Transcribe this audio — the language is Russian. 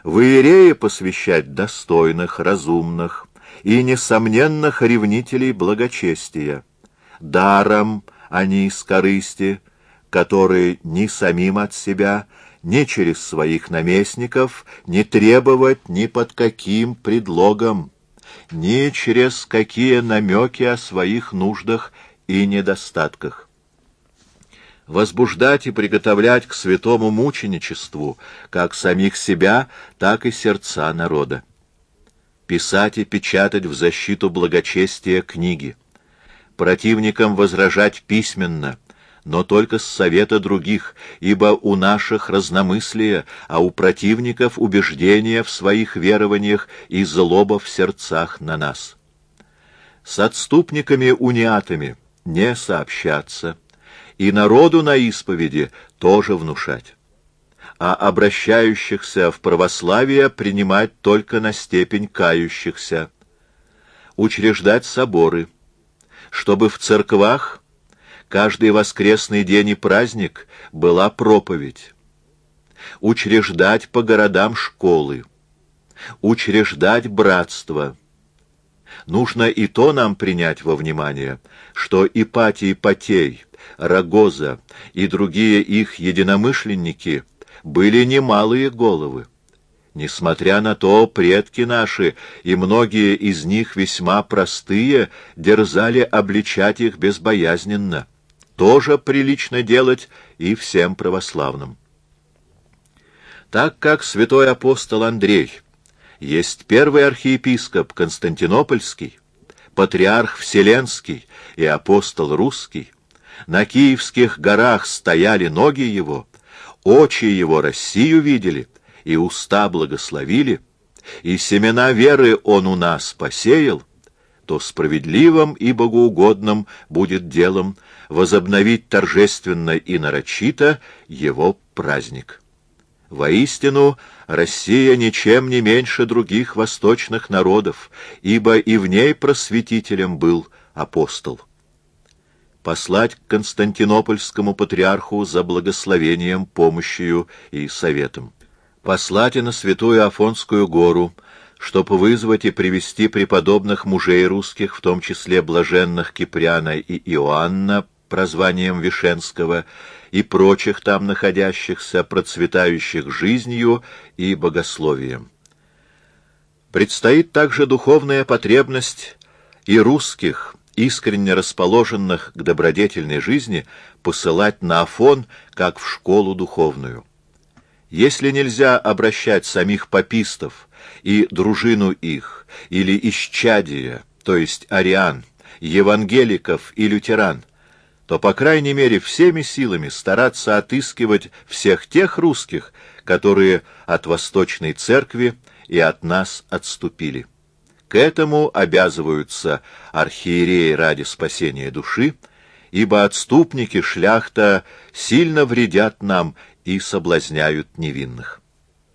в иереи посвящать достойных, разумных и несомненных ревнителей благочестия, даром, а не из корысти, которые ни самим от себя, ни через своих наместников не требовать ни под каким предлогом, ни через какие намеки о своих нуждах и недостатках. Возбуждать и приготовлять к святому мученичеству как самих себя, так и сердца народа. Писать и печатать в защиту благочестия книги. Противникам возражать письменно, но только с совета других, ибо у наших разномыслие, а у противников убеждения в своих верованиях и злоба в сердцах на нас. С отступниками-униатами не сообщаться, и народу на исповеди тоже внушать, а обращающихся в православие принимать только на степень кающихся, учреждать соборы, чтобы в церквах каждый воскресный день и праздник была проповедь, учреждать по городам школы, учреждать братство. Нужно и то нам принять во внимание, что Ипатий Потей, Рагоза и другие их единомышленники были немалые головы. Несмотря на то, предки наши, и многие из них весьма простые, дерзали обличать их безбоязненно. Тоже прилично делать и всем православным. Так как святой апостол Андрей есть первый архиепископ Константинопольский, патриарх Вселенский и апостол Русский, на Киевских горах стояли ноги его, очи его Россию видели, и уста благословили, и семена веры он у нас посеял, то справедливым и богоугодным будет делом возобновить торжественно и нарочито его праздник. Воистину, Россия ничем не меньше других восточных народов, ибо и в ней просветителем был апостол. Послать к Константинопольскому патриарху за благословением, помощью и советом. Послать и на Святую Афонскую гору, чтобы вызвать и привести преподобных мужей русских, в том числе блаженных Киприана и Иоанна, прозванием Вишенского, и прочих там находящихся, процветающих жизнью и богословием. Предстоит также духовная потребность и русских, искренне расположенных к добродетельной жизни, посылать на Афон, как в школу духовную. Если нельзя обращать самих папистов и дружину их, или исчадия, то есть ариан, евангеликов и лютеран, то, по крайней мере, всеми силами стараться отыскивать всех тех русских, которые от Восточной Церкви и от нас отступили. К этому обязываются архиереи ради спасения души, ибо отступники шляхта сильно вредят нам и соблазняют невинных.